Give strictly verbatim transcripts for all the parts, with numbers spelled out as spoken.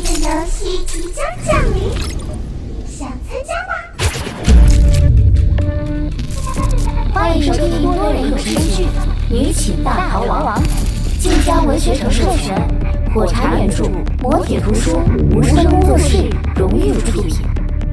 的游戏即将降临，想参加吗？ 欢迎收听多人有声剧《女寝大逃亡》，晋江文学城授权，火柴原著，磨铁图书，无声工作室荣誉出品。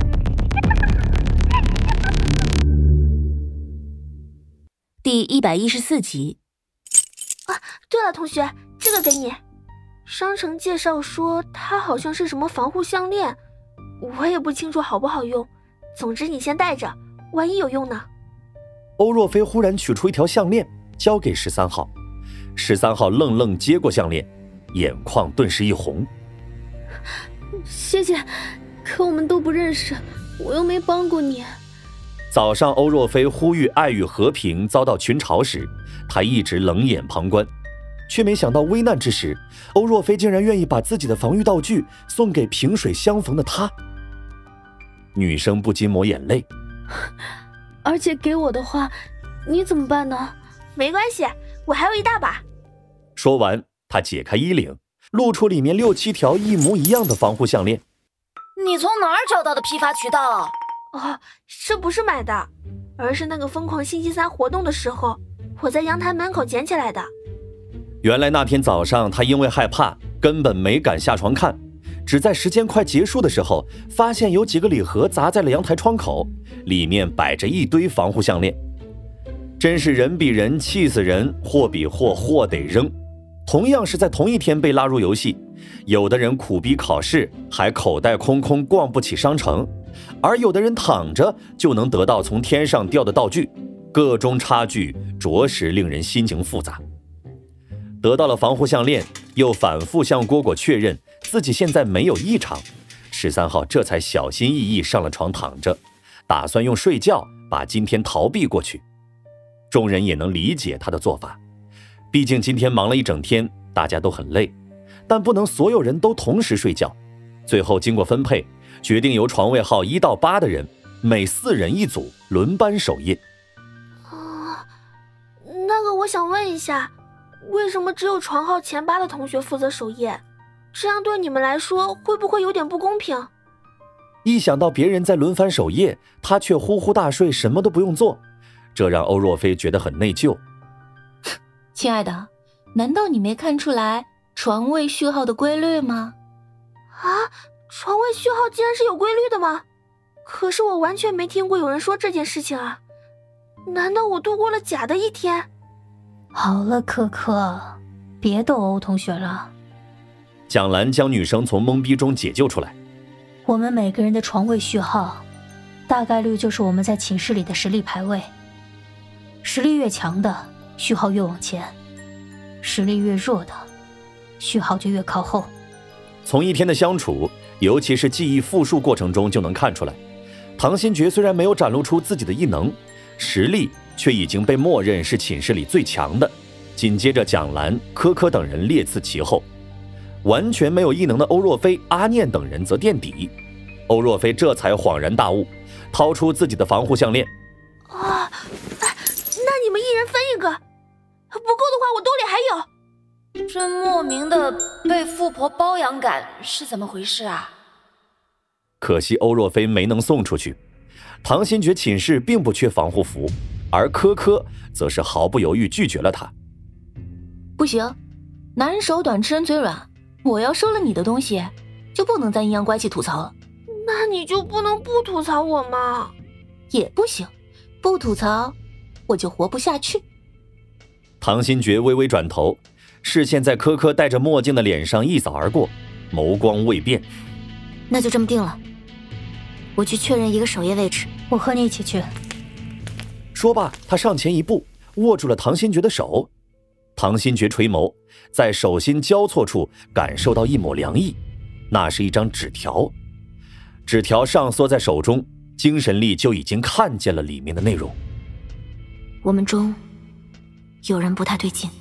第一百一十四集。 啊，对了，同学，这个给你。商城介绍说它好像是什么防护项链，我也不清楚好不好用，总之你先带着，万一有用呢。 欧若飞忽然取出一条项链交给十三号，十三号愣愣接过项链，眼眶顿时一红。 谢谢，可我们都不认识，我又没帮过你。 早上欧若飞呼吁爱与和平遭到群嘲时，他一直冷眼旁观，却没想到危难之时，欧若飞竟然愿意把自己的防御道具送给萍水相逢的他。女生不禁抹眼泪。 而且给我的话，你怎么办呢？没关系，我还有一大把。 说完，他解开衣领，露出里面六七条一模一样的防护项链。 你从哪儿找到的批发渠道？ 哦，这不是买的，而是那个疯狂星期三活动的时候，我在阳台门口捡起来的。 原来那天早上，他因为害怕，根本没敢下床看，只在时间快结束的时候，发现有几个礼盒砸在了阳台窗口，里面摆着一堆防护项链。真是人比人气死人，货比货，货得扔。同样是在同一天被拉入游戏，有的人苦逼考试，还口袋空空逛不起商城，而有的人躺着就能得到从天上掉的道具，个中差距着实令人心情复杂。得到了防护项链，又反复向蝈蝈确认自己现在没有异常，十三号这才小心翼翼上了床躺着，打算用睡觉把今天逃避过去。众人也能理解他的做法，毕竟今天忙了一整天，大家都很累，但不能所有人都同时睡觉。最后经过分配，决定由床位号一到八的人每四人一组轮班守夜。 啊，那个我想问一下，为什么只有床号前八的同学负责守夜？这样对你们来说会不会有点不公平？ 一想到别人在轮番守夜，他却呼呼大睡，什么都不用做，这让欧若飞觉得很内疚。 亲爱的，难道你没看出来床位序号的规律吗？ 啊，床位序号竟然是有规律的吗？可是我完全没听过有人说这件事情啊！难道我度过了假的一天？ 好了，可可，别逗欧同学了。 蒋兰将女生从懵逼中解救出来。 我们每个人的床位序号，大概率就是我们在寝室里的实力排位。实力越强的，序号越往前；实力越弱的，序号就越靠后。 从一天的相处，尤其是记忆复述过程中就能看出来，唐新觉虽然没有展露出自己的异能，实力却已经被默认是寝室里最强的。紧接着蒋兰、柯柯等人列次其后，完全没有异能的欧若飞、阿念等人则垫底。欧若飞这才恍然大悟，掏出自己的防护项链。 啊，那你们一人分一个，不够的话我兜里还有。 这莫名的被富婆包养感是怎么回事啊？ 可惜欧若飞没能送出去。唐新觉寝室并不缺防护服，而柯柯则是毫不犹豫拒绝了他。 不行，男人手短，吃人嘴软，我要收了你的东西，就不能再阴阳怪气吐槽了。 那你就不能不吐槽我吗？ 也不行，不吐槽我就活不下去。 唐新觉微微转头，视线在柯柯戴着墨镜的脸上一扫而过，眸光未变。 那就这么定了，我去确认一个守夜位置。 我和你一起去。 说罢，他上前一步，握住了唐新觉的手。唐新觉垂眸，在手心交错处感受到一抹凉意，那是一张纸条。纸条上缩在手中，精神力就已经看见了里面的内容。 我们中有人不太对劲。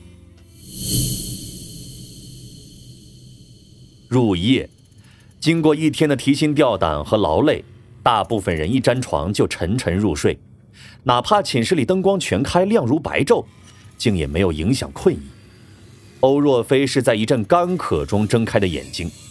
入夜，经过一天的提心吊胆和劳累，大部分人一沾床就沉沉入睡，哪怕寝室里灯光全开，亮如白昼，竟也没有影响困意。欧若飞是在一阵干渴中睁开的眼睛，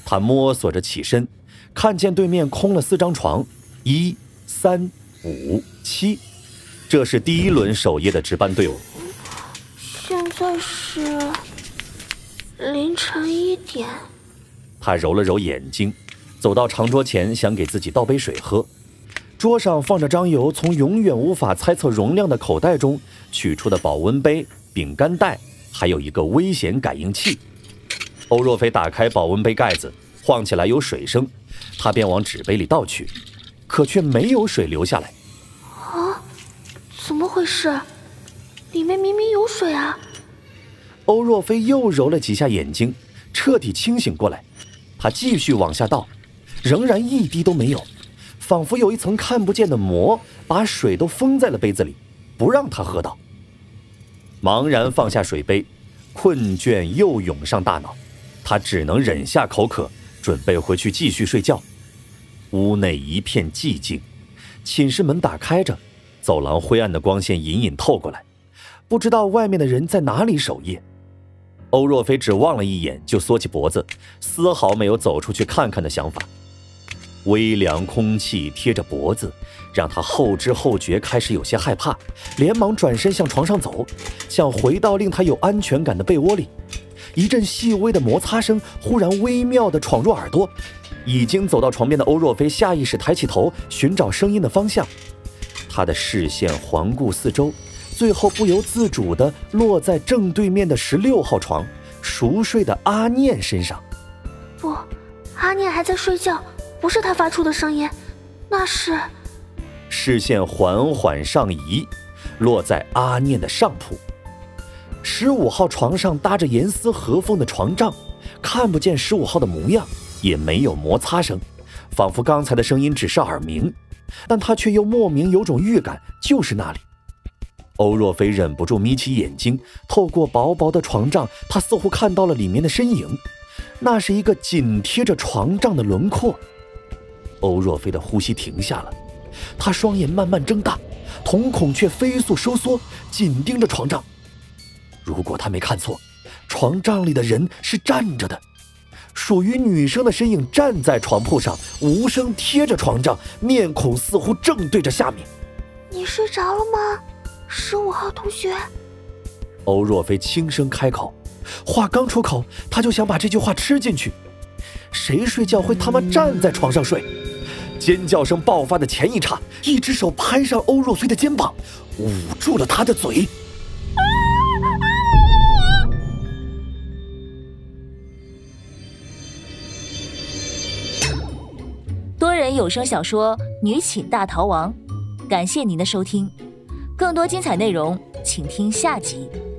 他摸索着起身，看见对面空了四张床，一、三、五、七，这是第一轮守夜的值班队伍。 现在是凌晨一点。 他揉了揉眼睛，走到长桌前，想给自己倒杯水喝。桌上放着张由从永远无法猜测容量的口袋中取出的保温杯、饼干袋，还有一个危险感应器。欧若飞打开保温杯盖子，晃起来有水声，他便往纸杯里倒去，可却没有水流下来。 啊，怎么回事？里面明明有水啊！ 欧若飞又揉了几下眼睛，彻底清醒过来。他继续往下倒，仍然一滴都没有，仿佛有一层看不见的膜把水都封在了杯子里，不让他喝到。茫然放下水杯，困倦又涌上大脑，他只能忍下口渴，准备回去继续睡觉。屋内一片寂静，寝室门打开着，走廊灰暗的光线隐隐透过来，不知道外面的人在哪里守夜。欧若飞只望了一眼就缩起脖子，丝毫没有走出去看看的想法。微凉空气贴着脖子，让他后知后觉开始有些害怕，连忙转身向床上走，想回到令他有安全感的被窝里。一阵细微的摩擦声忽然微妙地闯入耳朵，已经走到床边的欧若飞下意识抬起头寻找声音的方向，他的视线环顾四周，最后不由自主地落在正对面的十六号床熟睡的阿念身上。 不，阿念还在睡觉，不是他发出的声音，那是…… 视线缓缓上移，落在阿念的上铺。十五号床上搭着严丝合缝的床帐，看不见十五号的模样，也没有摩擦声，仿佛刚才的声音只是耳鸣，但他却又莫名有种预感就是那里。欧若飞忍不住眯起眼睛，透过薄薄的床帐，他似乎看到了里面的身影，那是一个紧贴着床帐的轮廓。欧若飞的呼吸停下了，他双眼慢慢睁大，瞳孔却飞速收缩，紧盯着床帐。如果他没看错，床帐里的人是站着的，属于女生的身影站在床铺上，无声贴着床帐，面孔似乎正对着下面。 你睡着了吗？十五号同学。 欧若飞轻声开口，话刚出口，他就想把这句话吃进去。谁睡觉会他妈站在床上睡？尖叫声爆发的前一刹，一只手拍上欧若飞的肩膀，捂住了他的嘴。 多人有声小说《女寝大逃亡》，感谢您的收听。更多精彩内容，请听下集。